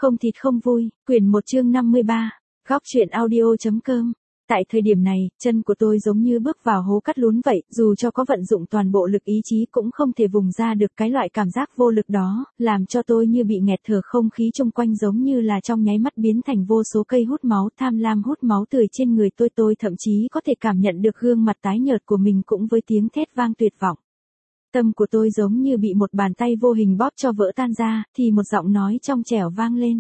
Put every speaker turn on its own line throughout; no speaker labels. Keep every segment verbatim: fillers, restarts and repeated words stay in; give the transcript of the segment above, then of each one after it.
Không thịt không vui, quyển một chương năm mươi ba, góc truyện audio.com. Tại thời điểm này, chân của tôi giống như bước vào hố cắt lún vậy, dù cho có vận dụng toàn bộ lực ý chí cũng không thể vùng ra được cái loại cảm giác vô lực đó, làm cho tôi như bị nghẹt thở, không khí chung quanh giống như là trong nháy mắt biến thành vô số cây hút máu, tham lam hút máu tươi trên người tôi. Tôi thậm chí có thể cảm nhận được gương mặt tái nhợt của mình cũng với tiếng thét vang tuyệt vọng. Tâm của tôi giống như bị một bàn tay vô hình bóp cho vỡ tan ra, thì một giọng nói trong trẻo vang lên.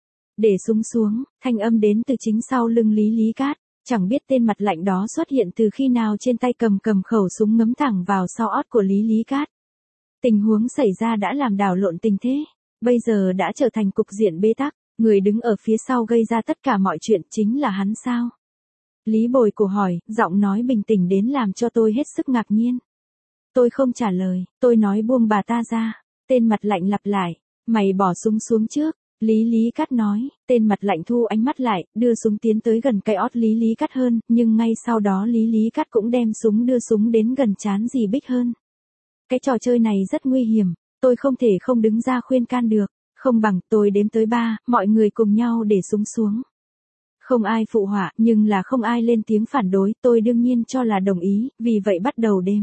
Để súng xuống, thanh âm đến từ chính sau lưng Lý Lý Cát. Chẳng biết tên mặt lạnh đó xuất hiện từ khi nào, trên tay cầm cầm khẩu súng ngấm thẳng vào sau ót của Lý Lý Cát. Tình huống xảy ra đã làm đảo lộn tình thế, bây giờ đã trở thành cục diện bế tắc, người đứng ở phía sau gây ra tất cả mọi chuyện chính là hắn sao? Lý Bồi Cổ hỏi, giọng nói bình tĩnh đến làm cho tôi hết sức ngạc nhiên. Tôi không trả lời, tôi nói buông bà ta ra. Tên mặt lạnh lặp lại, mày bỏ súng xuống trước. Lý Lý Cát nói, tên mặt lạnh thu ánh mắt lại, đưa súng tiến tới gần cái ót Lý Lý Cát hơn, nhưng ngay sau đó Lý Lý Cát cũng đem súng đưa súng đến gần trán dì Bích hơn. Cái trò chơi này rất nguy hiểm, tôi không thể không đứng ra khuyên can được, không bằng tôi đếm tới ba, mọi người cùng nhau để súng xuống. Không ai phụ họa, nhưng là không ai lên tiếng phản đối, tôi đương nhiên cho là đồng ý, vì vậy bắt đầu đếm.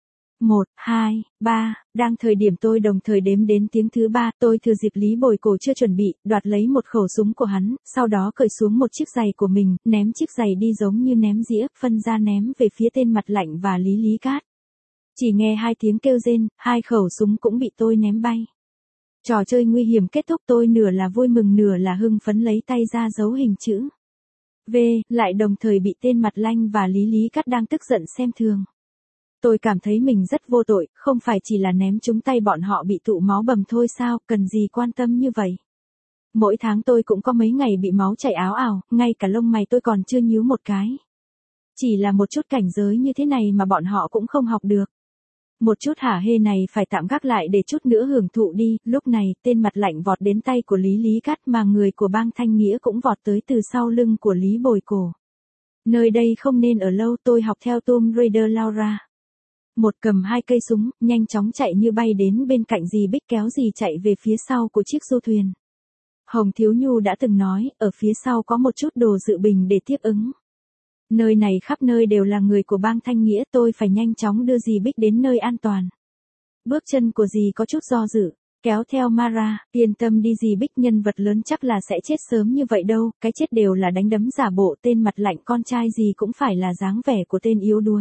Một, hai, ba, đang thời điểm tôi đồng thời đếm đến tiếng thứ ba, tôi thừa dịp Lý Bồi Cổ chưa chuẩn bị, đoạt lấy một khẩu súng của hắn, sau đó cởi xuống một chiếc giày của mình, ném chiếc giày đi giống như ném dĩa, phân ra ném về phía tên mặt lạnh và Lý Lý Cát. Chỉ nghe hai tiếng kêu rên, hai khẩu súng cũng bị tôi ném bay. Trò chơi nguy hiểm kết thúc, tôi nửa là vui mừng nửa là hưng phấn lấy tay ra dấu hình chữ V, lại đồng thời bị tên mặt lạnh và Lý Lý Cát đang tức giận xem thường. Tôi cảm thấy mình rất vô tội, không phải chỉ là ném trúng tay bọn họ bị tụ máu bầm thôi sao, cần gì quan tâm như vậy. Mỗi tháng tôi cũng có mấy ngày bị máu chảy áo ào, ngay cả lông mày tôi còn chưa nhíu một cái. Chỉ là một chút cảnh giới như thế này mà bọn họ cũng không học được. Một chút hả hê này phải tạm gác lại để chút nữa hưởng thụ đi. Lúc này, tên mặt lạnh vọt đến tay của Lý Lý Cát, mà người của bang Thanh Nghĩa cũng vọt tới từ sau lưng của Lý Bồi Cổ. Nơi đây không nên ở lâu, tôi học theo Tomb Raider Laura. Một cầm hai cây súng, nhanh chóng chạy như bay đến bên cạnh dì Bích, kéo dì chạy về phía sau của chiếc du thuyền. Hồng Thiếu Nhu đã từng nói, ở phía sau có một chút đồ dự bình để tiếp ứng. Nơi này khắp nơi đều là người của bang Thanh Nghĩa, tôi phải nhanh chóng đưa dì Bích đến nơi an toàn. Bước chân của dì có chút do dự, kéo theo Mara, yên tâm đi dì Bích, nhân vật lớn chắc là sẽ chết sớm như vậy đâu, cái chết đều là đánh đấm giả bộ. Tên mặt lạnh con trai dì cũng phải là dáng vẻ của tên yếu đuối.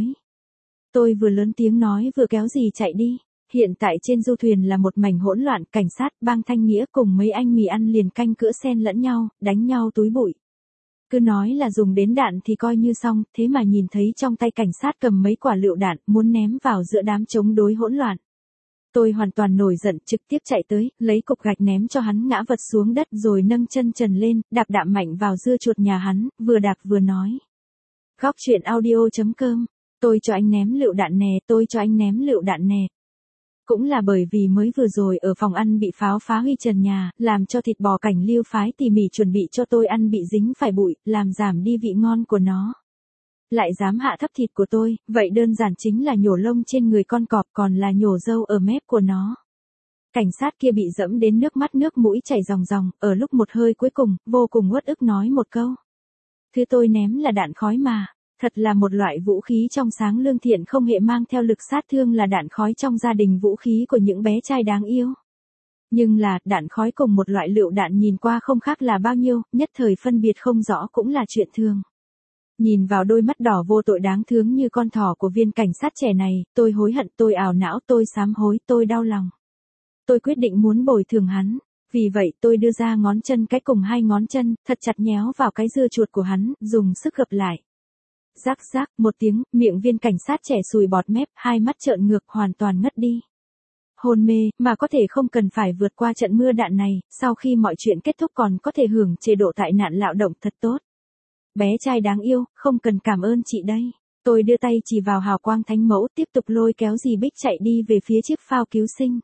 Tôi vừa lớn tiếng nói vừa kéo dì chạy đi. Hiện tại trên du thuyền là một mảnh hỗn loạn, cảnh sát bang Thanh Nghĩa cùng mấy anh mì ăn liền canh cữa xen lẫn nhau, đánh nhau túi bụi. Cứ nói là dùng đến đạn thì coi như xong, thế mà nhìn thấy trong tay cảnh sát cầm mấy quả lựu đạn, muốn ném vào giữa đám chống đối hỗn loạn. Tôi hoàn toàn nổi giận, trực tiếp chạy tới, lấy cục gạch ném cho hắn ngã vật xuống đất, rồi nâng chân trần lên, đạp đạm mạnh vào dưa chuột nhà hắn, vừa đạp vừa nói. Góc truyện audio.com. Tôi cho anh ném lựu đạn nè, tôi cho anh ném lựu đạn nè. Cũng là bởi vì mới vừa rồi ở phòng ăn bị pháo phá hủy trần nhà, làm cho thịt bò cảnh Liêu phái tỉ mỉ chuẩn bị cho tôi ăn bị dính phải bụi, làm giảm đi vị ngon của nó. Lại dám hạ thấp thịt của tôi, vậy đơn giản chính là nhổ lông trên người con cọp, còn là nhổ râu ở mép của nó. Cảnh sát kia bị dẫm đến nước mắt nước mũi chảy ròng ròng, ở lúc một hơi cuối cùng, vô cùng uất ức nói một câu. Thứ tôi ném là đạn khói mà. Thật là một loại vũ khí trong sáng lương thiện, không hề mang theo lực sát thương, là đạn khói trong gia đình vũ khí của những bé trai đáng yêu. Nhưng là, đạn khói cùng một loại lựu đạn nhìn qua không khác là bao nhiêu, nhất thời phân biệt không rõ cũng là chuyện thường. Nhìn vào đôi mắt đỏ vô tội đáng thương như con thỏ của viên cảnh sát trẻ này, tôi hối hận, tôi ảo não, tôi sám hối, tôi đau lòng. Tôi quyết định muốn bồi thường hắn. Vì vậy tôi đưa ra ngón chân cái cùng hai ngón chân, thật chặt nhéo vào cái dưa chuột của hắn, dùng sức gập lại. Rắc rắc một tiếng, miệng viên cảnh sát trẻ sùi bọt mép, hai mắt trợn ngược, hoàn toàn ngất đi. Hôn mê, mà có thể không cần phải vượt qua trận mưa đạn này, sau khi mọi chuyện kết thúc còn có thể hưởng chế độ tại nạn lao động, thật tốt. Bé trai đáng yêu, không cần cảm ơn chị đây. Tôi đưa tay chỉ vào hào quang thánh mẫu, tiếp tục lôi kéo dì Bích chạy đi về phía chiếc phao cứu sinh.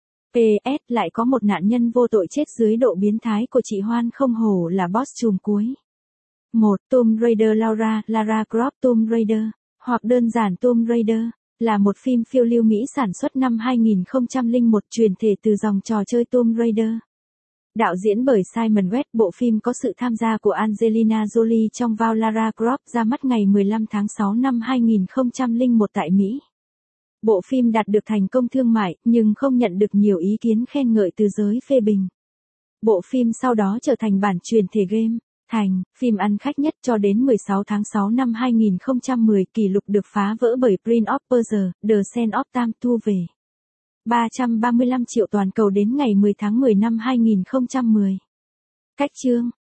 pê ét lại có một nạn nhân vô tội chết dưới độ biến thái của chị Hoan, không hổ là boss trùm cuối. một. Tomb Raider Laura, Lara Croft Tomb Raider, hoặc đơn giản Tomb Raider, là một phim phiêu lưu Mỹ sản xuất năm hai nghìn không trăm lẻ một, truyền thể từ dòng trò chơi Tomb Raider. Đạo diễn bởi Simon West, bộ phim có sự tham gia của Angelina Jolie trong vai Lara Croft, ra mắt ngày mười lăm tháng sáu năm hai nghìn không trăm lẻ một tại Mỹ. Bộ phim đạt được thành công thương mại, nhưng không nhận được nhiều ý kiến khen ngợi từ giới phê bình. Bộ phim sau đó trở thành bản truyền thể game. Thành, phim ăn khách nhất cho đến mười sáu tháng sáu năm hai nghìn không trăm mười, kỷ lục được phá vỡ bởi Prince of Persia, The Sands of Time thu về ba trăm ba mươi lăm triệu toàn cầu đến ngày mười tháng mười năm hai nghìn không trăm mười. Cách chương